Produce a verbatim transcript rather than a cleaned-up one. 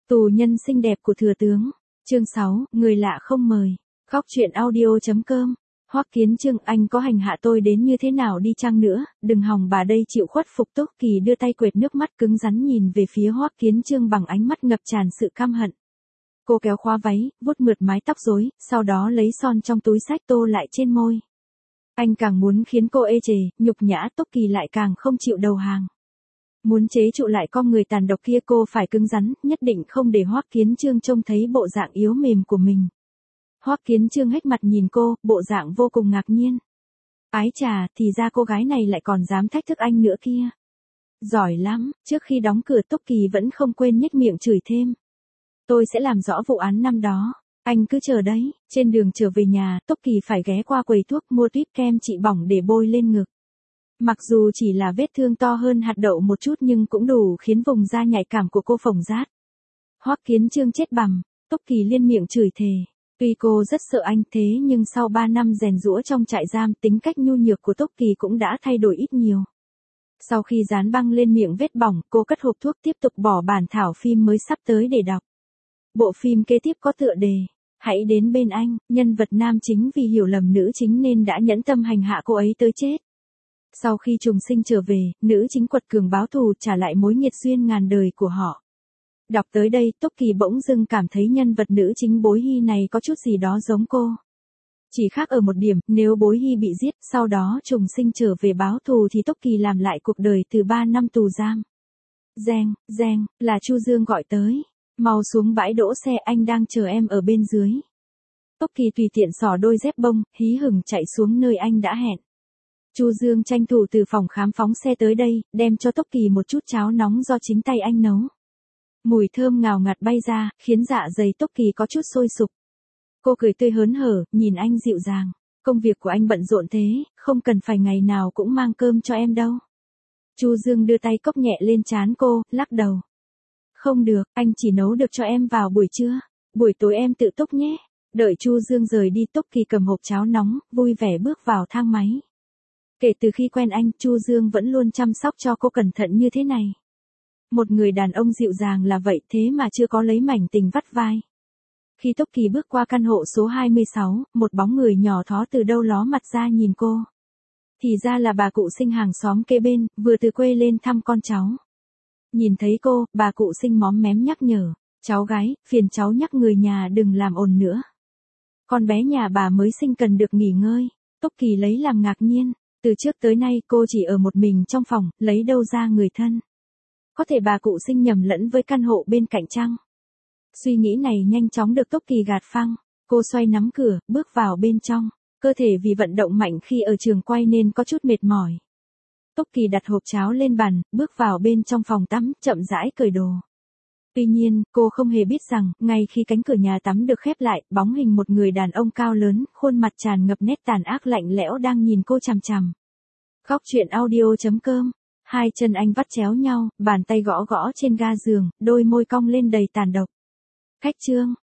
Tù nhân xinh đẹp của thừa tướng. Chương sáu, người lạ không mời. Khóc chuyện audio.com. Hoắc Kiến Trương, anh có hành hạ tôi đến như thế nào đi chăng nữa, đừng hòng bà đây chịu khuất phục. Túc Kỳ đưa tay quệt nước mắt cứng rắn nhìn về phía Hoắc Kiến Trương bằng ánh mắt ngập tràn sự căm hận. Cô kéo khóa váy, vuốt mượt mái tóc rối, sau đó lấy son trong túi xách tô lại trên môi. Anh càng muốn khiến cô ê chề, nhục nhã, Túc Kỳ lại càng không chịu đầu hàng. Muốn chế trụ lại con người tàn độc kia, cô phải cứng rắn, nhất định không để Hoắc Kiến Trương trông thấy bộ dạng yếu mềm của mình. Hoắc Kiến Trương hếch mặt nhìn cô, bộ dạng vô cùng ngạc nhiên. Ái chà, thì ra cô gái này lại còn dám thách thức anh nữa kia. Giỏi lắm. Trước khi đóng cửa, Túc Kỳ vẫn không quên nhếch miệng chửi thêm. Tôi sẽ làm rõ vụ án năm đó. Anh cứ chờ đấy. Trên đường trở về nhà, Túc Kỳ phải ghé qua quầy thuốc mua tuyết kem trị bỏng để bôi lên ngực. Mặc dù chỉ là vết thương to hơn hạt đậu một chút nhưng cũng đủ khiến vùng da nhạy cảm của cô phồng rát. Hoắc Kiến Trương chết bằm. Túc Kỳ liên miệng chửi thề. Tuy cô rất sợ anh thế nhưng sau ba năm rèn giũa trong trại giam, tính cách nhu nhược của Túc Kỳ cũng đã thay đổi ít nhiều. Sau khi dán băng lên miệng vết bỏng, cô cất hộp thuốc tiếp tục bỏ bản thảo phim mới sắp tới để đọc. Bộ phim kế tiếp có tựa đề Hãy đến bên anh, nhân vật nam chính vì hiểu lầm nữ chính nên đã nhẫn tâm hành hạ cô ấy tới chết. Sau khi trùng sinh trở về, nữ chính quật cường báo thù trả lại mối nghiệt duyên ngàn đời của họ. Đọc tới đây, Túc Kỳ bỗng dưng cảm thấy nhân vật nữ chính Bối Hy này có chút gì đó giống cô. Chỉ khác ở một điểm, nếu Bối Hy bị giết, sau đó trùng sinh trở về báo thù thì Túc Kỳ làm lại cuộc đời từ ba năm tù giam. Reng, reng, là Chu Dương gọi tới. Mau xuống bãi đỗ xe, anh đang chờ em ở bên dưới. Túc Kỳ tùy tiện xỏ đôi dép bông, hí hửng chạy xuống nơi anh đã hẹn. Chu Dương tranh thủ từ phòng khám phóng xe tới đây, đem cho Túc Kỳ một chút cháo nóng do chính tay anh nấu. Mùi thơm ngào ngạt bay ra, khiến dạ dày Túc Kỳ có chút sôi sục. Cô cười tươi hớn hở, nhìn anh dịu dàng. Công việc của anh bận rộn thế, không cần phải ngày nào cũng mang cơm cho em đâu. Chu Dương đưa tay cốc nhẹ lên trán cô, lắc đầu. Không được, anh chỉ nấu được cho em vào buổi trưa. Buổi tối em tự túc nhé. Đợi Chu Dương rời đi, Túc Kỳ cầm hộp cháo nóng, vui vẻ bước vào thang máy. Kể từ khi quen anh, Chu Dương vẫn luôn chăm sóc cho cô cẩn thận như thế này. Một người đàn ông dịu dàng là vậy thế mà chưa có lấy mảnh tình vắt vai. Khi Túc Kỳ bước qua căn hộ số hai mươi sáu, một bóng người nhỏ thó từ đâu ló mặt ra nhìn cô. Thì ra là bà cụ Sinh hàng xóm kế bên, vừa từ quê lên thăm con cháu. Nhìn thấy cô, bà cụ Sinh móm mém nhắc nhở. Cháu gái, phiền cháu nhắc người nhà đừng làm ồn nữa. Con bé nhà bà mới sinh cần được nghỉ ngơi. Túc Kỳ lấy làm ngạc nhiên. Từ trước tới nay cô chỉ ở một mình trong phòng, lấy đâu ra người thân. Có thể bà cụ Sinh nhầm lẫn với căn hộ bên cạnh chăng? Suy nghĩ này nhanh chóng được Túc Kỳ gạt phăng. Cô xoay nắm cửa, bước vào bên trong. Cơ thể vì vận động mạnh khi ở trường quay nên có chút mệt mỏi. Túc Kỳ đặt hộp cháo lên bàn, bước vào bên trong phòng tắm, chậm rãi cởi đồ. Tuy nhiên, cô không hề biết rằng, ngay khi cánh cửa nhà tắm được khép lại, bóng hình một người đàn ông cao lớn, khuôn mặt tràn ngập nét tàn ác lạnh lẽo đang nhìn cô chằm chằm. Khóc chuyện audio.com. Hai chân anh vắt chéo nhau, bàn tay gõ gõ trên ga giường, đôi môi cong lên đầy tàn độc. Khách Trương,